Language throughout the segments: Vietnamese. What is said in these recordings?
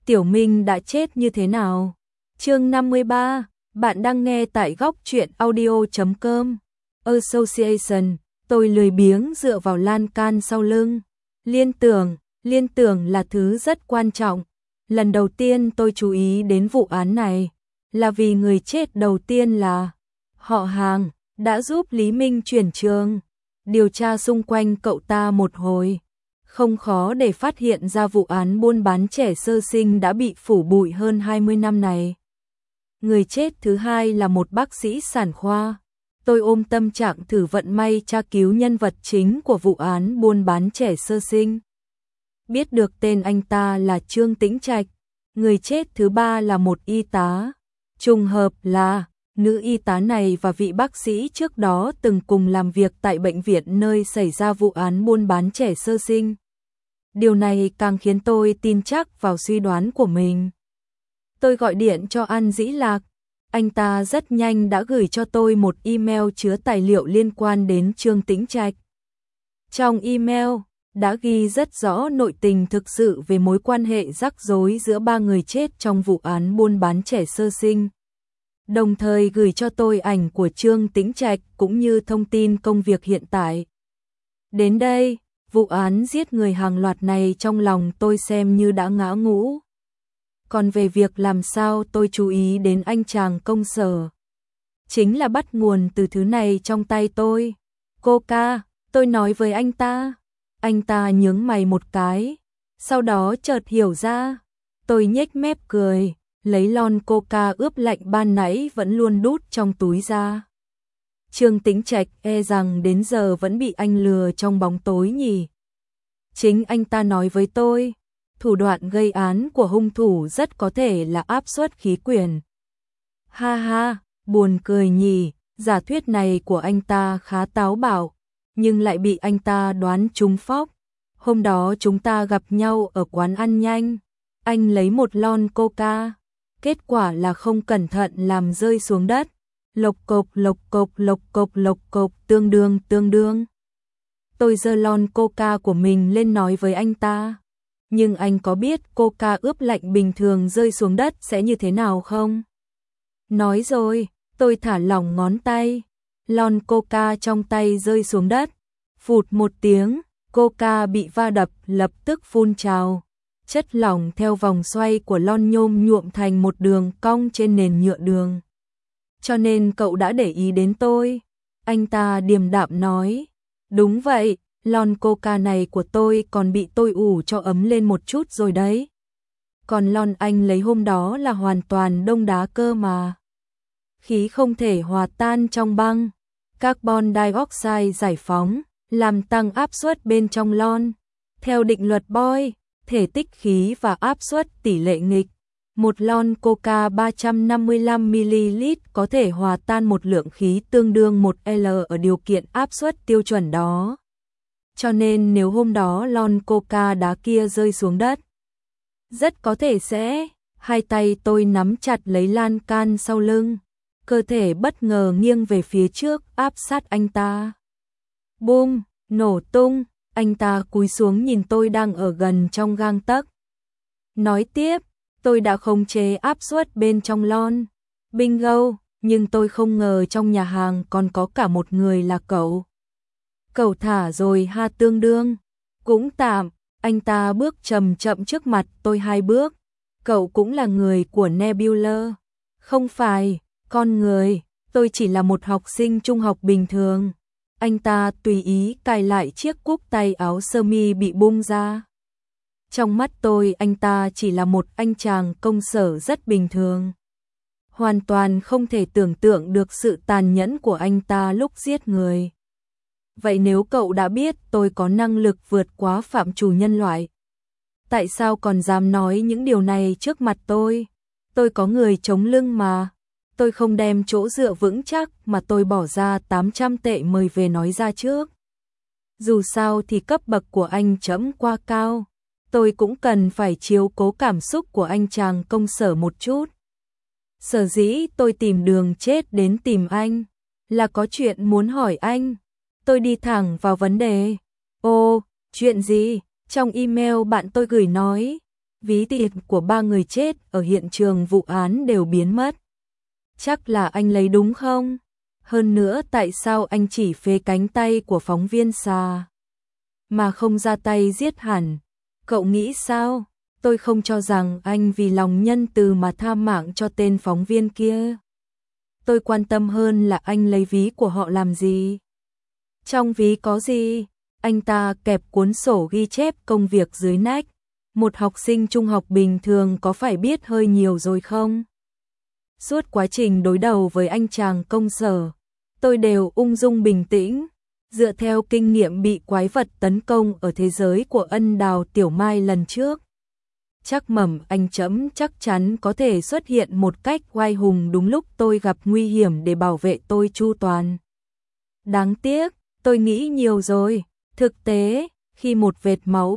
Tiểu Minh đã chết như thế nào? Chương 53, bạn đang nghe tại góc truyện audio.com. Association, tôi lười biếng dựa vào lan can sau lưng. Liên tưởng là thứ rất quan trọng. Lần đầu tiên tôi chú ý đến vụ án này là vì người chết đầu tiên là họ hàng đã giúp Lý Minh chuyển trường, điều tra xung quanh cậu ta một hồi. Không khó để phát hiện ra vụ án buôn bán trẻ sơ sinh đã bị phủ bụi hơn 20 năm này. Người chết thứ hai là một bác sĩ sản khoa. Tôi ôm tâm trạng thử vận may tra cứu nhân vật chính của vụ án buôn bán trẻ sơ sinh. Biết được tên anh ta là Trương Tĩnh Trạch. Người chết thứ ba là một y tá. Trùng hợp là nữ y tá này và vị bác sĩ trước đó từng cùng làm việc tại bệnh viện nơi xảy ra vụ án buôn bán trẻ sơ sinh. Điều này càng khiến tôi tin chắc vào suy đoán của mình. Tôi gọi điện cho An Dĩ Lạc. Anh ta rất nhanh đã gửi cho tôi một email chứa tài liệu liên quan đến Trương Tĩnh Trạch. Trong email đã ghi rất rõ nội tình thực sự về mối quan hệ rắc rối giữa ba người chết trong vụ án buôn bán trẻ sơ sinh. Đồng thời gửi cho tôi ảnh của Trương Tĩnh Trạch cũng như thông tin công việc hiện tại. Đến đây, vụ án giết người hàng loạt này trong lòng tôi xem như đã ngã ngũ. Còn về việc làm sao tôi chú ý đến anh chàng công sở, chính là bắt nguồn từ thứ này trong tay tôi. Coca, tôi nói với anh ta. Anh ta nhướng mày một cái, sau đó chợt hiểu ra. Tôi nhếch mép cười, lấy lon Coca ướp lạnh ban nãy vẫn luôn đút trong túi ra. Trương Tĩnh Trạch e rằng đến giờ vẫn bị anh lừa trong bóng tối nhỉ. Chính anh ta nói với tôi, thủ đoạn gây án của hung thủ rất có thể là áp suất khí quyển. Ha ha, buồn cười nhỉ, giả thuyết này của anh ta khá táo bạo, nhưng lại bị anh ta đoán trúng phóc. Hôm đó chúng ta gặp nhau ở quán ăn nhanh, anh lấy một lon Coca, kết quả là không cẩn thận làm rơi xuống đất. Lộc cộc lộc cộc lộc cộc lộc cộc, tương đương. Tôi giơ lon Coca của mình lên nói với anh ta. Nhưng anh có biết Coca ướp lạnh bình thường rơi xuống đất sẽ như thế nào không? Nói rồi, tôi thả lỏng ngón tay. Lon Coca trong tay rơi xuống đất. Phụt một tiếng, Coca bị va đập lập tức phun trào. Chất lỏng theo vòng xoay của lon nhôm nhuộm thành một đường cong trên nền nhựa đường. Cho nên cậu đã để ý đến tôi. Anh ta điềm đạm nói. Đúng vậy, lon Coca này của tôi còn bị tôi ủ cho ấm lên một chút rồi đấy. Còn lon anh lấy hôm đó là hoàn toàn đông đá cơ mà. Khí không thể hòa tan trong băng. Carbon dioxide giải phóng, làm tăng áp suất bên trong lon. Theo định luật Boyle, thể tích khí và áp suất tỷ lệ nghịch. Một lon Coca 355ml có thể hòa tan một lượng khí tương đương 1L ở điều kiện áp suất tiêu chuẩn đó. Cho nên nếu hôm đó lon Coca đá kia rơi xuống đất, rất có thể sẽ. Hai tay tôi nắm chặt lấy lan can sau lưng, cơ thể bất ngờ nghiêng về phía trước áp sát anh ta. Bum, nổ tung, anh ta cúi xuống nhìn tôi đang ở gần trong gang tấc. Nói tiếp, tôi đã khống chế áp suất bên trong lon. Bingo, nhưng tôi không ngờ trong nhà hàng còn có cả một người là cậu. Cậu thả rồi ha, tương đương. Cũng tạm, anh ta bước chậm chậm trước mặt tôi 2 bước. Cậu cũng là người của Nebula. Không phải, con người, tôi chỉ là một học sinh trung học bình thường. Anh ta tùy ý cài lại chiếc cúc tay áo sơ mi bị bung ra. Trong mắt tôi anh ta chỉ là một anh chàng công sở rất bình thường. Hoàn toàn không thể tưởng tượng được sự tàn nhẫn của anh ta lúc giết người. Vậy nếu cậu đã biết tôi có năng lực vượt quá phạm trù nhân loại, tại sao còn dám nói những điều này trước mặt tôi? Tôi có người chống lưng mà. Tôi không đem chỗ dựa vững chắc mà tôi bỏ ra 800 tệ mời về nói ra trước. Dù sao thì cấp bậc của anh trẫm quá cao. Tôi cũng cần phải chiếu cố cảm xúc của anh chàng công sở một chút. Sở dĩ tôi tìm đường chết đến tìm anh là có chuyện muốn hỏi anh. Tôi đi thẳng vào vấn đề. Ồ, chuyện gì? Trong email bạn tôi gửi nói ví tiền của 3 người chết ở hiện trường vụ án đều biến mất. Chắc là anh lấy đúng không? Hơn nữa tại sao anh chỉ phế cánh tay của phóng viên xà mà không ra tay giết hẳn? Cậu nghĩ sao? Tôi không cho rằng anh vì lòng nhân từ mà tha mạng cho tên phóng viên kia. Tôi quan tâm hơn là anh lấy ví của họ làm gì? Trong ví có gì? Anh ta kẹp cuốn sổ ghi chép công việc dưới nách. Một học sinh trung học bình thường có phải biết hơi nhiều rồi không? Suốt quá trình đối đầu với anh chàng công sở, tôi đều ung dung bình tĩnh, dựa theo kinh nghiệm bị quái vật tấn công ở thế giới của Ân Đào Tiểu Mai lần trước. Chắc mẩm anh Trẫm chắc chắn có thể xuất hiện một cách oai hùng đúng lúc tôi gặp nguy hiểm để bảo vệ tôi chu toàn. Đáng tiếc, tôi nghĩ nhiều rồi. Thực tế, khi một vệt máu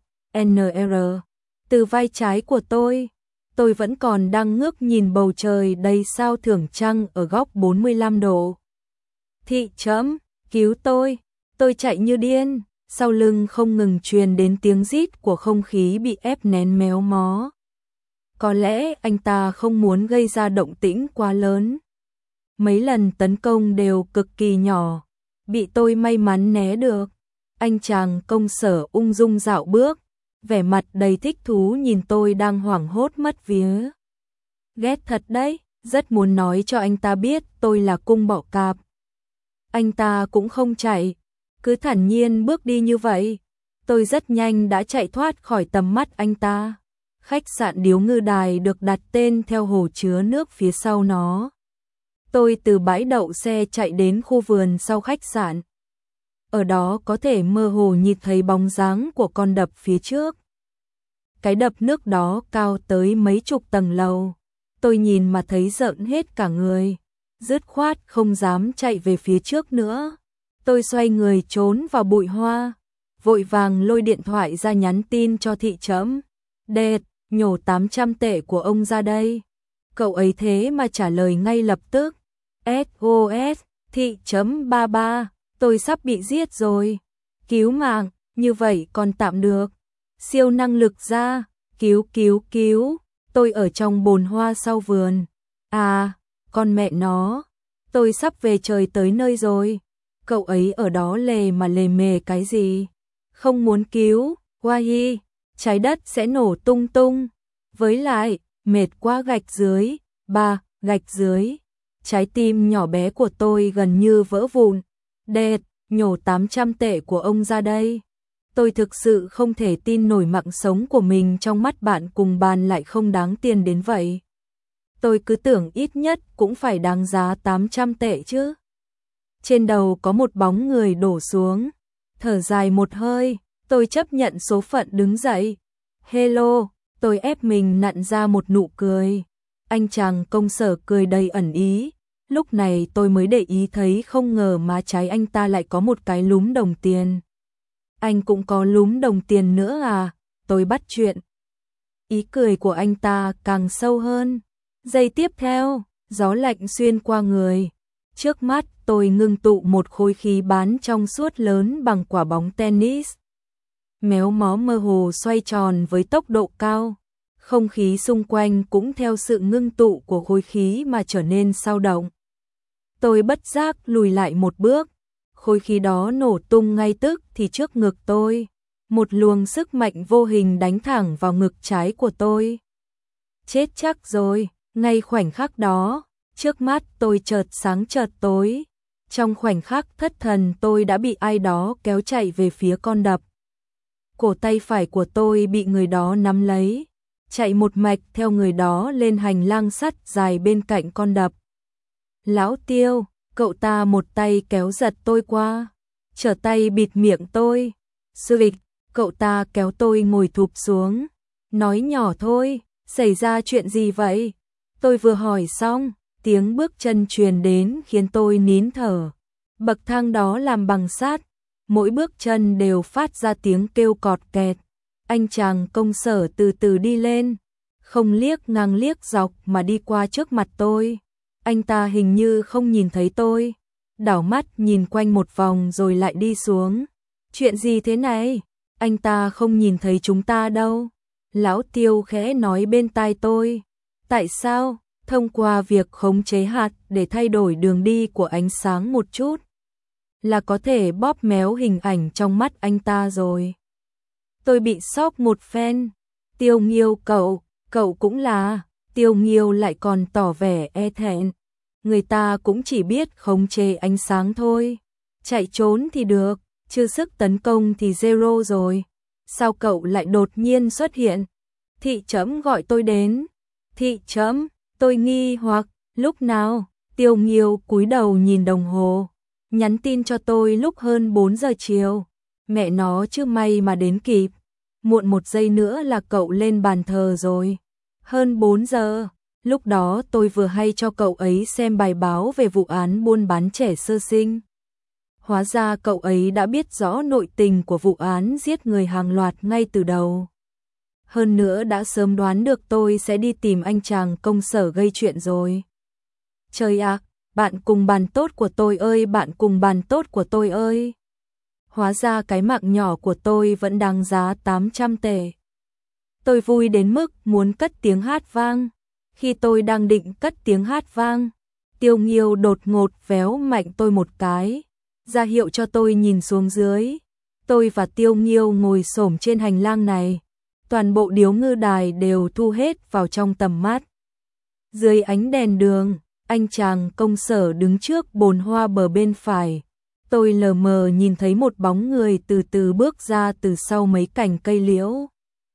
BNR từ vai trái của tôi vẫn còn đang ngước nhìn bầu trời đầy sao thưởng trăng ở góc 45 độ. Thị Trẫm, cứu tôi chạy như điên, sau lưng không ngừng truyền đến tiếng rít của không khí bị ép nén méo mó. Có lẽ anh ta không muốn gây ra động tĩnh quá lớn. Mấy lần tấn công đều cực kỳ nhỏ, bị tôi may mắn né được. Anh chàng công sở ung dung dạo bước, vẻ mặt đầy thích thú nhìn tôi đang hoảng hốt mất vía. Ghét thật đấy, rất muốn nói cho anh ta biết tôi là cung bọ cạp. Anh ta cũng không chạy, cứ thản nhiên bước đi như vậy. Tôi rất nhanh đã chạy thoát khỏi tầm mắt anh ta. Khách sạn Điếu Ngư Đài được đặt tên theo hồ chứa nước phía sau nó. Tôi từ bãi đậu xe chạy đến khu vườn sau khách sạn. Ở đó có thể mơ hồ nhìn thấy bóng dáng của con đập phía trước. Cái đập nước đó cao tới mấy chục tầng lầu. Tôi nhìn mà thấy rợn hết cả người. Dứt khoát không dám chạy về phía trước nữa. Tôi xoay người trốn vào bụi hoa. Vội vàng lôi điện thoại ra nhắn tin cho Thị Trẫm. Đệt, nhổ 800 tệ của ông ra đây. Cậu ấy thế mà trả lời ngay lập tức. SOS, Thị Trẫm 33. Tôi sắp bị giết rồi. Cứu mạng, như vậy còn tạm được. Siêu năng lực ra, cứu. Tôi ở trong bồn hoa sau vườn. À, con mẹ nó. Tôi sắp về trời tới nơi rồi. Cậu ấy ở đó lề mà lề mề cái gì? Không muốn cứu, Wahi, trái đất sẽ nổ tung tung. Với lại, mệt quá gạch dưới. Gạch dưới. Trái tim nhỏ bé của tôi gần như vỡ vụn. Đệt, nhổ 800 tệ của ông ra đây. Tôi thực sự không thể tin nổi mạng sống của mình trong mắt bạn cùng bàn lại không đáng tiền đến vậy. Tôi cứ tưởng ít nhất cũng phải đáng giá 800 tệ chứ. Trên đầu có một bóng người đổ xuống. Thở dài một hơi, tôi chấp nhận số phận đứng dậy. Hello, tôi ép mình nặn ra một nụ cười. Anh chàng công sở cười đầy ẩn ý. Lúc này tôi mới để ý thấy không ngờ má trái anh ta lại có một cái lúm đồng tiền. Anh cũng có lúm đồng tiền nữa à? Tôi bắt chuyện. Ý cười của anh ta càng sâu hơn. Giây tiếp theo, gió lạnh xuyên qua người. Trước mắt tôi ngưng tụ một khối khí bán trong suốt lớn bằng quả bóng tennis. Méo mó mơ hồ xoay tròn với tốc độ cao. Không khí xung quanh cũng theo sự ngưng tụ của khối khí mà trở nên sao động. Tôi bất giác lùi lại một bước. Khối khí đó nổ tung ngay tức thì trước ngực tôi. Một luồng sức mạnh vô hình đánh thẳng vào ngực trái của tôi. Chết chắc rồi, ngay khoảnh khắc đó, trước mắt tôi chợt sáng chợt tối. Trong khoảnh khắc thất thần tôi đã bị ai đó kéo chạy về phía con đập. Cổ tay phải của tôi bị người đó nắm lấy, chạy một mạch theo người đó lên hành lang sắt dài bên cạnh con đập. Lão Tiêu, cậu ta một tay kéo giật tôi qua, trở tay bịt miệng tôi. Suvik, cậu ta kéo tôi ngồi thụp xuống, nói nhỏ thôi, xảy ra chuyện gì vậy? Tôi vừa hỏi xong, tiếng bước chân truyền đến khiến tôi nín thở. Bậc thang đó làm bằng sắt, mỗi bước chân đều phát ra tiếng kêu cọt kẹt. Anh chàng công sở từ từ đi lên, không liếc ngang liếc dọc mà đi qua trước mặt tôi. Anh ta hình như không nhìn thấy tôi, đảo mắt nhìn quanh một vòng rồi lại đi xuống. Chuyện gì thế này? Anh ta không nhìn thấy chúng ta đâu. Lão Tiêu khẽ nói bên tai tôi. Tại sao? Thông qua việc khống chế hạt để thay đổi đường đi của ánh sáng một chút, là có thể bóp méo hình ảnh trong mắt anh ta rồi. Tôi bị sốc một phen. Tiêu Nghiêu cậu cũng là. Tiêu Nghiêu lại còn tỏ vẻ e thẹn. Người ta cũng chỉ biết khống chế ánh sáng thôi. Chạy trốn thì được, chứ sức tấn công thì zero rồi. Sao cậu lại đột nhiên xuất hiện? Thị Trẫm gọi tôi đến. Thị Trẫm, tôi nghi hoặc, lúc nào? Tiêu Nghiêu cúi đầu nhìn đồng hồ. Nhắn tin cho tôi lúc hơn 4 giờ chiều. Mẹ nó chứ may mà đến kịp. Muộn 1 giây nữa là cậu lên bàn thờ rồi. Hơn 4 giờ, lúc đó tôi vừa hay cho cậu ấy xem bài báo về vụ án buôn bán trẻ sơ sinh. Hóa ra cậu ấy đã biết rõ nội tình của vụ án giết người hàng loạt ngay từ đầu. Hơn nữa đã sớm đoán được tôi sẽ đi tìm anh chàng công sở gây chuyện rồi. Trời ạ, bạn cùng bàn tốt của tôi ơi, bạn cùng bàn tốt của tôi ơi. Hóa ra cái mạng nhỏ của tôi vẫn đáng giá 800 tệ. Tôi vui đến mức muốn cất tiếng hát vang. Khi tôi đang định cất tiếng hát vang, Tiêu Nghiêu đột ngột véo mạnh tôi một cái, ra hiệu cho tôi nhìn xuống dưới. Tôi và Tiêu Nghiêu ngồi xổm trên hành lang này. Toàn bộ điếu ngư đài đều thu hết vào trong tầm mắt. Dưới ánh đèn đường, anh chàng công sở đứng trước bồn hoa bờ bên phải. Tôi lờ mờ nhìn thấy một bóng người từ từ bước ra từ sau mấy cành cây liễu.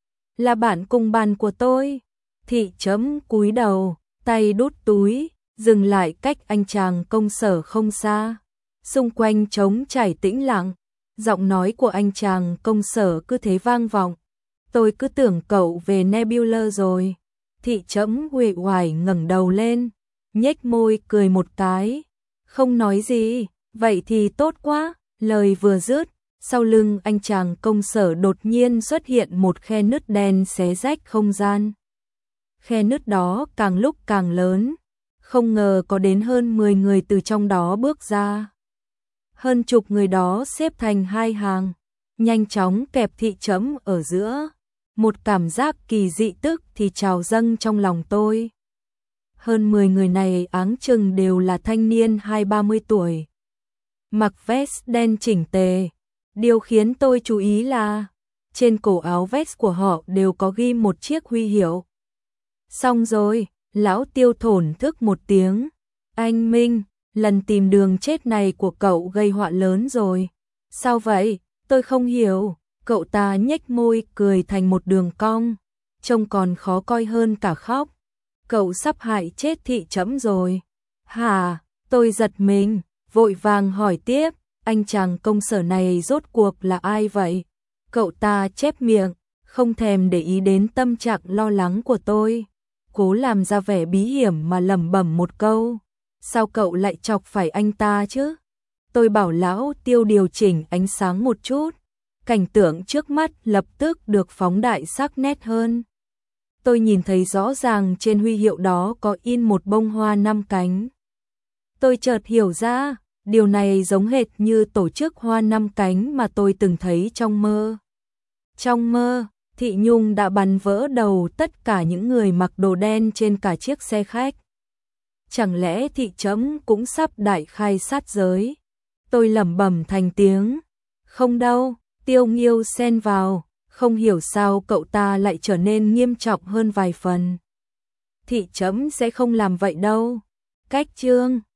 Là bạn cùng bàn của tôi. Thị Trẫm cúi đầu, tay đút túi, dừng lại cách anh chàng công sở không xa. Xung quanh trống trải tĩnh lặng, giọng nói của anh chàng công sở cứ thế vang vọng. Tôi cứ tưởng cậu về Nebula rồi. Thị Trẫm uể oải ngẩng đầu lên, nhếch môi cười một cái, không nói gì. Vậy thì tốt quá. Lời vừa dứt, sau lưng anh chàng công sở đột nhiên xuất hiện một khe nứt đen xé rách không gian. Khe nứt đó càng lúc càng lớn, không ngờ có đến hơn 10 người từ trong đó bước ra. Hơn chục người đó xếp thành hai hàng, nhanh chóng kẹp Thị Trẫm ở giữa. Một cảm giác kỳ dị tức thì trào dâng trong lòng tôi. Hơn 10 người này áng chừng đều là thanh niên 20-30 tuổi. Mặc vest đen chỉnh tề. Điều khiến tôi chú ý là trên cổ áo vest của họ đều có ghi một chiếc huy hiệu. Xong rồi, lão Tiêu thổn thức một tiếng. Anh Minh, lần tìm đường chết này của cậu gây họa lớn rồi. Sao vậy? Tôi không hiểu. Cậu ta nhếch môi cười thành một đường cong, trông còn khó coi hơn cả khóc. Cậu sắp hại chết Thị Trẫm rồi. Hả? Tôi giật mình, vội vàng hỏi tiếp, anh chàng công sở này rốt cuộc là ai vậy? Cậu ta chép miệng, không thèm để ý đến tâm trạng lo lắng của tôi, cố làm ra vẻ bí hiểm mà lẩm bẩm một câu. Sao cậu lại chọc phải anh ta chứ? Tôi bảo lão Tiêu điều chỉnh ánh sáng một chút. Cảnh tượng trước mắt lập tức được phóng đại sắc nét hơn. Tôi nhìn thấy rõ ràng trên huy hiệu đó có in một bông hoa 5 cánh. Tôi chợt hiểu ra, điều này giống hệt như tổ chức hoa 5 cánh mà tôi từng thấy trong mơ. Trong mơ, Thị Nhung đã bắn vỡ đầu tất cả những người mặc đồ đen trên cả chiếc xe khách. Chẳng lẽ Thị Trẫm cũng sắp đại khai sát giới? Tôi lẩm bẩm thành tiếng. Không đâu. Tiêu Nghiêu xen vào, không hiểu sao cậu ta lại trở nên nghiêm trọng hơn vài phần. Thị Trẫm sẽ không làm vậy đâu. Cách chương